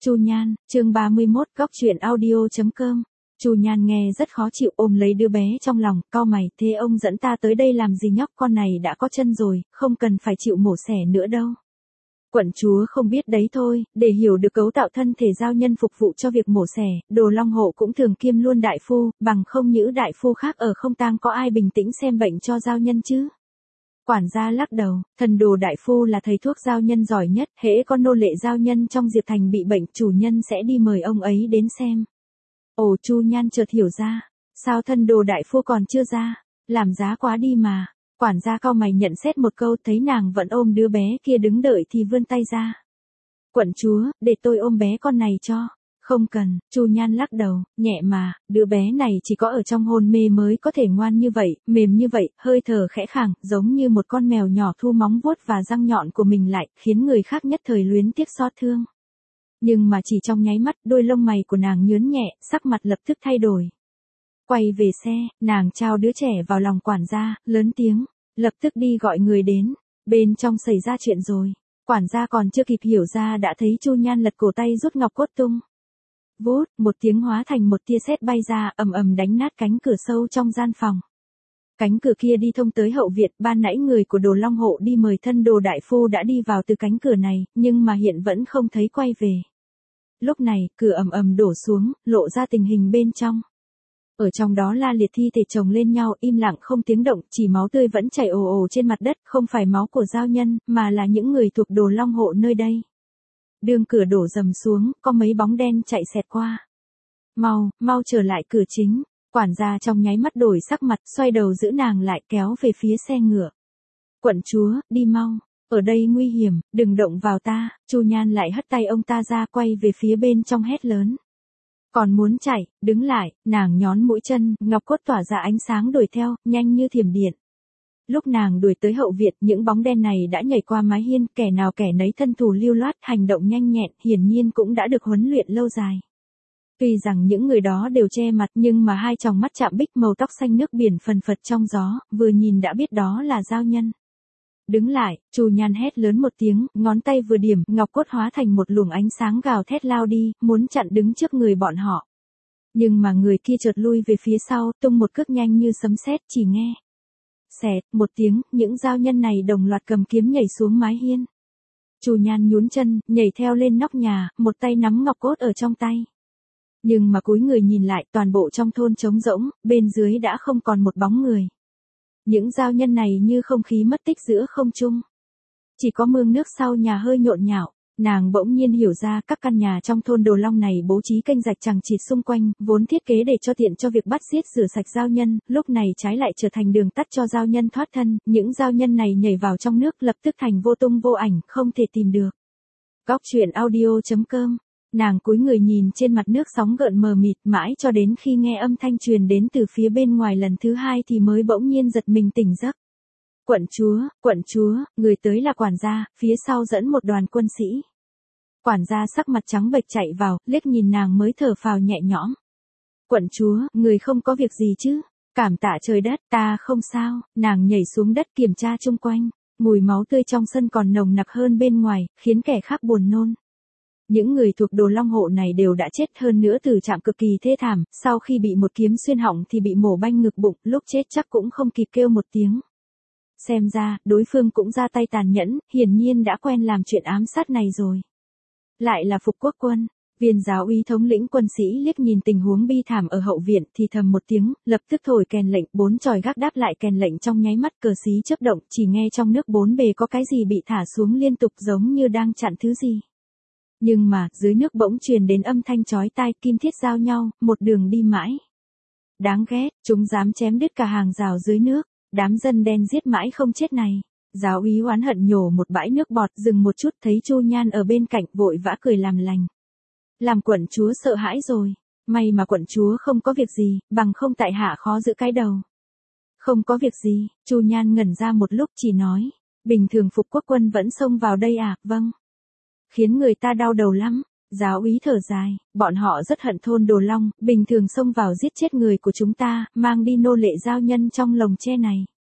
Chu Nhan, chương 31, góc truyện audio.com. Chu Nhan nghe rất khó chịu, ôm lấy đứa bé trong lòng, cau mày, thế ông dẫn ta tới đây làm gì, nhóc con này đã có chân rồi, không cần phải chịu mổ xẻ nữa đâu. Quận chúa không biết đấy thôi, để hiểu được cấu tạo thân thể giao nhân phục vụ cho việc mổ xẻ, Đồ Long Hộ cũng thường kiêm luôn đại phu, bằng không những đại phu khác ở không tang có ai bình tĩnh xem bệnh cho giao nhân chứ. Quản gia lắc đầu, thần Đồ đại phu là thầy thuốc giao nhân giỏi nhất, hễ có nô lệ giao nhân trong Diệp Thành bị bệnh, chủ nhân sẽ đi mời ông ấy đến xem. Ồ, Chu Nhan chợt hiểu ra, sao thần Đồ đại phu còn chưa ra, làm giá quá đi mà. Quản gia cau mày nhận xét một câu, thấy nàng vẫn ôm đứa bé kia đứng đợi thì vươn tay ra. Quận chúa, để tôi ôm bé con này cho. Không cần, Chu Nhan lắc đầu, nhẹ mà, đứa bé này chỉ có ở trong hôn mê mới có thể ngoan như vậy, mềm như vậy, hơi thở khẽ khàng, giống như một con mèo nhỏ thu móng vuốt và răng nhọn của mình lại, khiến người khác nhất thời luyến tiếc xót thương. Nhưng mà chỉ trong nháy mắt, đôi lông mày của nàng nhướng nhẹ, sắc mặt lập tức thay đổi. Quay về xe, nàng trao đứa trẻ vào lòng quản gia, lớn tiếng, lập tức đi gọi người đến, bên trong xảy ra chuyện rồi. Quản gia còn chưa kịp hiểu ra đã thấy Chu Nhan lật cổ tay rút ngọc cốt tung. Vút, một tiếng hóa thành một tia sét bay ra, ầm ầm đánh nát cánh cửa sâu trong gian phòng. Cánh cửa kia đi thông tới hậu viện, ban nãy người của Đồ Long Hộ đi mời thân Đồ đại phu đã đi vào từ cánh cửa này, nhưng mà hiện vẫn không thấy quay về. Lúc này, cửa ầm ầm đổ xuống, lộ ra tình hình bên trong. Ở trong đó la liệt thi thể chồng lên nhau, im lặng không tiếng động, chỉ máu tươi vẫn chảy ồ ồ trên mặt đất, không phải máu của giao nhân, mà là những người thuộc Đồ Long Hộ nơi đây. Đường cửa đổ dầm xuống, có mấy bóng đen chạy xẹt qua. Mau trở lại cửa chính. Quản gia trong nháy mắt đổi sắc mặt, xoay đầu giữ nàng lại, kéo về phía xe ngựa. Quận chúa, đi mau, ở đây nguy hiểm, đừng động vào ta. Chu Nhan lại hất tay ông ta ra, quay về phía bên trong hét lớn. Còn muốn chạy, đứng lại, nàng nhón mũi chân, ngọc cốt tỏa ra ánh sáng đuổi theo, nhanh như thiểm điện. Lúc nàng đuổi tới hậu viện, những bóng đen này đã nhảy qua mái hiên, kẻ nào kẻ nấy thân thủ lưu loát, hành động nhanh nhẹn, hiển nhiên cũng đã được huấn luyện lâu dài. Tuy rằng những người đó đều che mặt, nhưng mà hai tròng mắt chạm bích màu tóc xanh nước biển phần phật trong gió, vừa nhìn đã biết đó là giao nhân. Đứng lại, Chu Nhan hét lớn một tiếng, ngón tay vừa điểm, ngọc cốt hóa thành một luồng ánh sáng gào thét lao đi, muốn chặn đứng trước người bọn họ. Nhưng mà người kia chợt lui về phía sau, tung một cước nhanh như sấm sét, chỉ nghe xẹt một tiếng, những giao nhân này đồng loạt cầm kiếm nhảy xuống mái hiên. Chu Nhan nhún chân, nhảy theo lên nóc nhà, một tay nắm ngọc cốt ở trong tay. Nhưng mà cúi người nhìn lại, toàn bộ trong thôn trống rỗng, bên dưới đã không còn một bóng người. Những giao nhân này như không khí mất tích giữa không trung. Chỉ có mương nước sau nhà hơi nhộn nhạo, nàng bỗng nhiên hiểu ra các căn nhà trong thôn Đồ Long này bố trí kênh rạch chằng chịt xung quanh, vốn thiết kế để cho tiện cho việc bắt giết rửa sạch giao nhân, lúc này trái lại trở thành đường tắt cho giao nhân thoát thân, những giao nhân này nhảy vào trong nước lập tức thành vô tung vô ảnh, không thể tìm được. Góc truyện audio.com. Nàng cúi người nhìn trên mặt nước sóng gợn mờ mịt, mãi cho đến khi nghe âm thanh truyền đến từ phía bên ngoài lần thứ hai thì mới bỗng nhiên giật mình tỉnh giấc. Quận chúa, người tới là quản gia, phía sau dẫn một đoàn quân sĩ. Quản gia sắc mặt trắng bệch chạy vào, liếc nhìn nàng mới thở phào nhẹ nhõm. Quận chúa, người không có việc gì chứ? Cảm tạ trời đất, ta không sao. Nàng nhảy xuống đất kiểm tra chung quanh, mùi máu tươi trong sân còn nồng nặc hơn bên ngoài, khiến kẻ khác buồn nôn. Những người thuộc Đồ Long Hộ này đều đã chết, hơn nữa tử trạng cực kỳ thê thảm, sau khi bị một kiếm xuyên họng thì bị mổ banh ngực bụng, lúc chết chắc cũng không kịp kêu một tiếng. Xem ra, đối phương cũng ra tay tàn nhẫn, hiển nhiên đã quen làm chuyện ám sát này rồi. Lại là Phục Quốc quân, Viên giáo úy thống lĩnh quân sĩ liếc nhìn tình huống bi thảm ở hậu viện thì thầm một tiếng, lập tức thổi kèn lệnh, 4 chòi gác đáp lại kèn lệnh trong nháy mắt, cờ xí chớp động, chỉ nghe trong nước bốn bề có cái gì bị thả xuống liên tục giống như đang chặn thứ gì. Nhưng mà, dưới nước bỗng truyền đến âm thanh chói tai, kim thiết giao nhau, một đường đi mãi. Đáng ghét, chúng dám chém đứt cả hàng rào dưới nước, đám dân đen giết mãi không chết này. Giáo úy oán hận nhổ một bãi nước bọt, dừng một chút thấy Chu Nhan ở bên cạnh vội vã cười làm lành. Làm quận chúa sợ hãi rồi, may mà quận chúa không có việc gì, bằng không tại hạ khó giữ cái đầu. Không có việc gì, Chu Nhan ngẩn ra một lúc chỉ nói, bình thường Phục Quốc quân vẫn xông vào đây à, vâng. Khiến người ta đau đầu lắm. Giáo úy thở dài, bọn họ rất hận thôn Đồ Long, bình thường xông vào giết chết người của chúng ta, mang đi nô lệ giao nhân trong lồng tre này.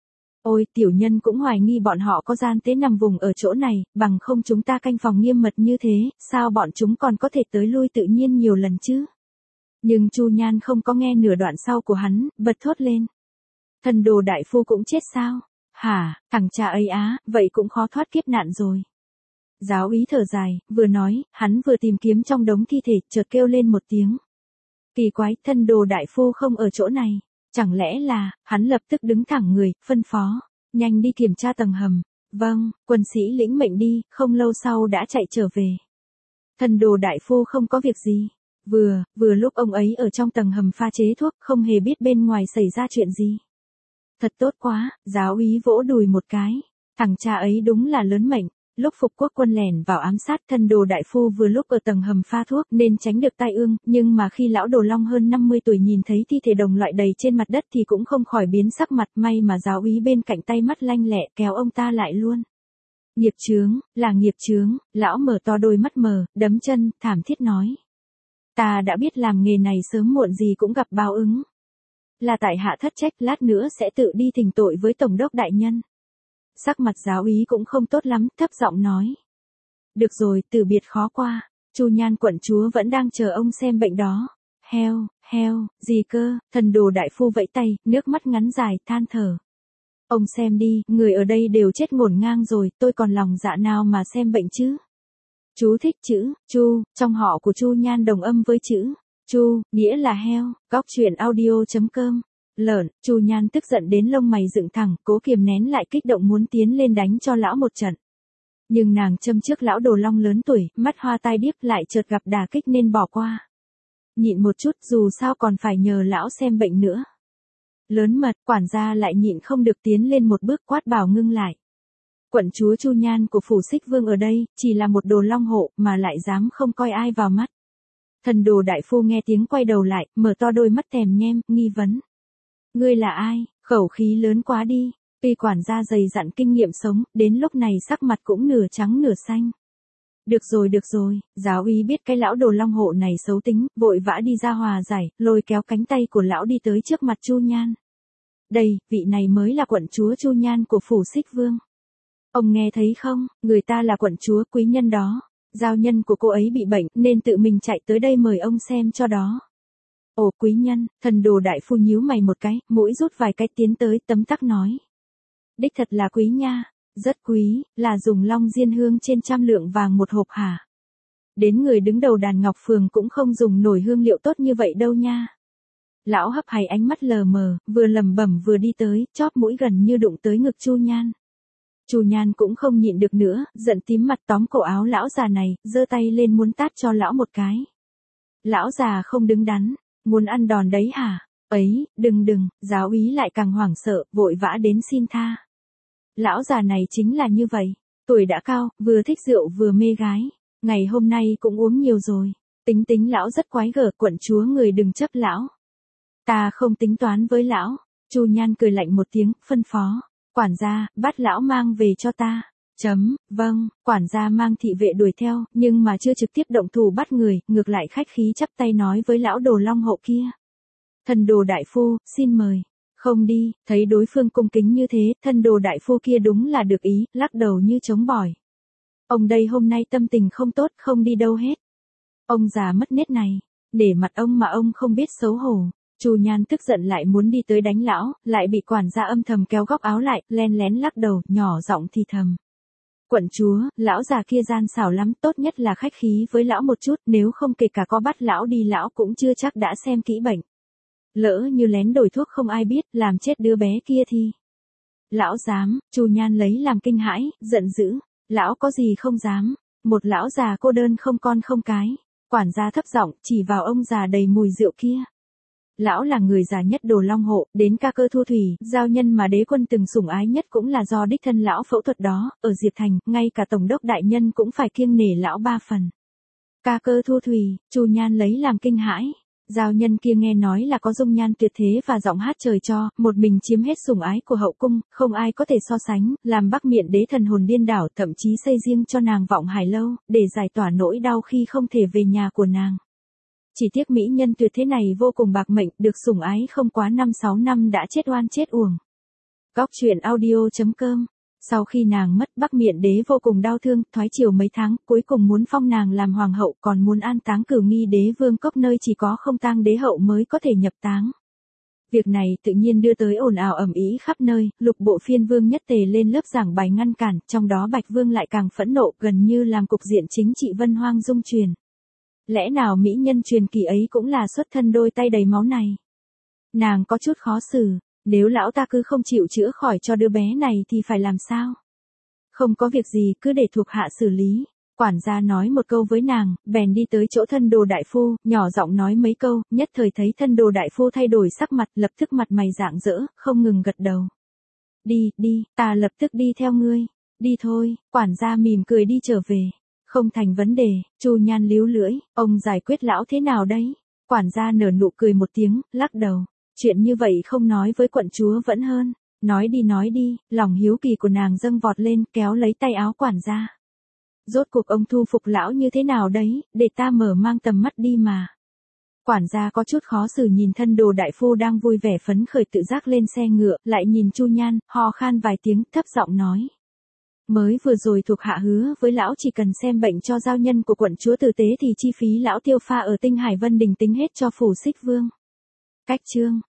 Ôi, tiểu nhân cũng hoài nghi bọn họ có gian tế nằm vùng ở chỗ này, bằng không chúng ta canh phòng nghiêm mật như thế, sao bọn chúng còn có thể tới lui tự nhiên nhiều lần chứ? Nhưng Chu Nhan không có nghe nửa đoạn sau của hắn, bật thốt lên. Thần đồ đại phu cũng chết sao? Hả, thằng cha ấy á, vậy cũng khó thoát kiếp nạn rồi. Giáo úy thở dài, vừa nói, hắn vừa tìm kiếm trong đống thi thể, chợt kêu lên một tiếng. Kỳ quái, thần đồ đại phu không ở chỗ này. Chẳng lẽ là, hắn lập tức đứng thẳng người, phân phó. Nhanh đi kiểm tra tầng hầm. Vâng, quân sĩ lĩnh mệnh đi, không lâu sau đã chạy trở về. Thần đồ đại phu không có việc gì. Vừa lúc ông ấy ở trong tầng hầm pha chế thuốc, không hề biết bên ngoài xảy ra chuyện gì. Thật tốt quá, giáo úy vỗ đùi một cái. Thằng cha ấy đúng là lớn mệnh. Lúc phục quốc quân lẻn vào ám sát thần đồ đại phu vừa lúc ở tầng hầm pha thuốc nên tránh được tai ương, nhưng mà khi lão đồ long hơn 50 tuổi nhìn thấy thi thể đồng loại đầy trên mặt đất thì cũng không khỏi biến sắc mặt, may mà giáo úy bên cạnh tay mắt lanh lẹ kéo ông ta lại luôn. Nghiệp chướng, là nghiệp chướng, lão mở to đôi mắt mờ, đấm chân, thảm thiết nói. Ta đã biết làm nghề này sớm muộn gì cũng gặp báo ứng. Là tại hạ thất trách, lát nữa sẽ tự đi thỉnh tội với tổng đốc đại nhân. Sắc mặt giáo úy cũng không tốt lắm, thấp giọng nói. Được rồi, từ biệt khó qua, Chu Nhan quận chúa vẫn đang chờ ông xem bệnh đó. Heo, gì cơ, thần đồ đại phu vẫy tay, nước mắt ngắn dài, than thở. Ông xem đi, người ở đây đều chết ngổn ngang rồi, tôi còn lòng dạ nào mà xem bệnh chứ. Chú thích chữ, Chu, trong họ của Chu Nhan đồng âm với chữ, Chu, nghĩa là heo, góc truyện audio.com. Lợn, Chu Nhan tức giận đến lông mày dựng thẳng, cố kiềm nén lại kích động muốn tiến lên đánh cho lão một trận. Nhưng nàng châm trước lão đồ long lớn tuổi, mắt hoa tai điếc lại chợt gặp đả kích nên bỏ qua. Nhịn một chút, dù sao còn phải nhờ lão xem bệnh nữa. Lớn mật, quản gia lại nhịn không được tiến lên một bước quát bảo ngưng lại. Quận chúa Chu Nhan của phủ Xích Vương ở đây, chỉ là một đồ long hộ mà lại dám không coi ai vào mắt. Thần đồ đại phu nghe tiếng quay đầu lại, mở to đôi mắt tèm nhem, nghi vấn. Ngươi là ai, khẩu khí lớn quá đi. Tuy quản gia dày dặn kinh nghiệm sống, đến lúc này sắc mặt cũng nửa trắng nửa xanh. Được rồi, giáo úy biết cái lão đồ long hộ này xấu tính, vội vã đi ra hòa giải, lôi kéo cánh tay của lão đi tới trước mặt Chu Nhan. Đây, vị này mới là quận chúa Chu Nhan của phủ Xích Vương. Ông nghe thấy không, người ta là quận chúa quý nhân đó. Giao nhân của cô ấy bị bệnh nên tự mình chạy tới đây mời ông xem cho đó. Ồ quý nhân, thần đồ đại phu nhíu mày một cái, mũi rút vài cái tiến tới tấm tắc nói. Đích thật là quý nha, rất quý, là dùng long diên hương trên 100 lượng vàng một hộp hả? Đến người đứng đầu đàn Ngọc Phường cũng không dùng nổi hương liệu tốt như vậy đâu nha. Lão hấp hay ánh mắt lờ mờ, vừa lẩm bẩm vừa đi tới, chóp mũi gần như đụng tới ngực Chu Nhan. Chu Nhan cũng không nhịn được nữa, giận tím mặt tóm cổ áo lão già này, giơ tay lên muốn tát cho lão một cái. Lão già không đứng đắn, muốn ăn đòn đấy hả? Ấy, đừng, giáo úy lại càng hoảng sợ, vội vã đến xin tha. Lão già này chính là như vậy, tuổi đã cao, vừa thích rượu vừa mê gái, ngày hôm nay cũng uống nhiều rồi, tính lão rất quái gở, quận chúa người đừng chấp lão. Ta không tính toán với lão, Chu Nhan cười lạnh một tiếng, phân phó, quản gia, bắt lão mang về cho ta. Vâng, quản gia mang thị vệ đuổi theo, nhưng mà chưa trực tiếp động thủ bắt người, ngược lại khách khí chắp tay nói với lão đồ long hộ kia. Thần đồ đại phu, xin mời. Không đi, thấy đối phương cung kính như thế, thần đồ đại phu kia đúng là được ý, lắc đầu như chống bỏi. Ông đây hôm nay tâm tình không tốt, không đi đâu hết. Ông già mất nết này, để mặt ông mà ông không biết xấu hổ. Chu Nhan tức giận lại muốn đi tới đánh lão, lại bị quản gia âm thầm kéo góc áo lại, len lén lắc đầu, nhỏ giọng thì thầm. Quận chúa, lão già kia gian xảo lắm, tốt nhất là khách khí với lão một chút, nếu không kể cả có bắt lão đi lão cũng chưa chắc đã xem kỹ bệnh. Lỡ như lén đổi thuốc không ai biết, làm chết đứa bé kia thì. Lão dám, Chu Nhan lấy làm kinh hãi, giận dữ. Lão có gì không dám, một lão già cô đơn không con không cái. Quản gia thấp giọng chỉ vào ông già đầy mùi rượu kia. Lão là người già nhất đồ long hộ, đến ca cơ Thu Thủy, giao nhân mà đế quân từng sủng ái nhất cũng là do đích thân lão phẫu thuật đó, ở Diệp Thành, ngay cả tổng đốc đại nhân cũng phải kiêng nể lão 3 phần. Ca cơ Thu Thủy, Chu Nhan lấy làm kinh hãi. Giao nhân kia nghe nói là có dung nhan tuyệt thế và giọng hát trời cho, một mình chiếm hết sủng ái của hậu cung, không ai có thể so sánh, làm Bắc Miện đế thần hồn điên đảo, thậm chí xây riêng cho nàng vọng hải lâu, để giải tỏa nỗi đau khi không thể về nhà của nàng. Chỉ tiếc mỹ nhân tuyệt thế này vô cùng bạc mệnh, được sủng ái không quá 5-6 năm đã chết oan chết uổng. Góc truyện audio.com. Sau khi nàng mất, Bắc Miện Đế vô cùng đau thương, thoái triều mấy tháng, cuối cùng muốn phong nàng làm hoàng hậu, còn muốn an táng Cửu Nghi Đế Vương Cốc nơi chỉ có không tang đế hậu mới có thể nhập táng. Việc này tự nhiên đưa tới ồn ào ầm ĩ khắp nơi, Lục Bộ Phiên Vương nhất tề lên lớp giảng bài ngăn cản, trong đó Bạch Vương lại càng phẫn nộ, gần như làm cục diện chính trị vân hoang dung truyền. Lẽ nào mỹ nhân truyền kỳ ấy cũng là xuất thân đôi tay đầy máu này? Nàng có chút khó xử, nếu lão ta cứ không chịu chữa khỏi cho đứa bé này thì phải làm sao? Không có việc gì, cứ để thuộc hạ xử lý. Quản gia nói một câu với nàng, bèn đi tới chỗ Thân Đồ đại phu, nhỏ giọng nói mấy câu, nhất thời thấy Thân Đồ đại phu thay đổi sắc mặt, lập tức mặt mày rạng rỡ, không ngừng gật đầu. Đi, ta lập tức đi theo ngươi. Đi thôi, quản gia mỉm cười đi trở về. Không thành vấn đề, Chu Nhan líu lưỡi, ông giải quyết lão thế nào đấy? Quản gia nở nụ cười một tiếng, lắc đầu. Chuyện như vậy không nói với quận chúa vẫn hơn. Nói đi, lòng hiếu kỳ của nàng dâng vọt lên, kéo lấy tay áo quản gia. Rốt cuộc ông thu phục lão như thế nào đấy, để ta mở mang tầm mắt đi mà. Quản gia có chút khó xử nhìn Thân Đồ đại phu đang vui vẻ phấn khởi tự giác lên xe ngựa, lại nhìn Chu Nhan, ho khan vài tiếng, thấp giọng nói. Mới vừa rồi thuộc hạ hứa với lão chỉ cần xem bệnh cho giao nhân của quận chúa tử tế thì chi phí lão tiêu pha ở Tinh Hải Vân Đình tính hết cho Phủ Xích Vương. Cách chương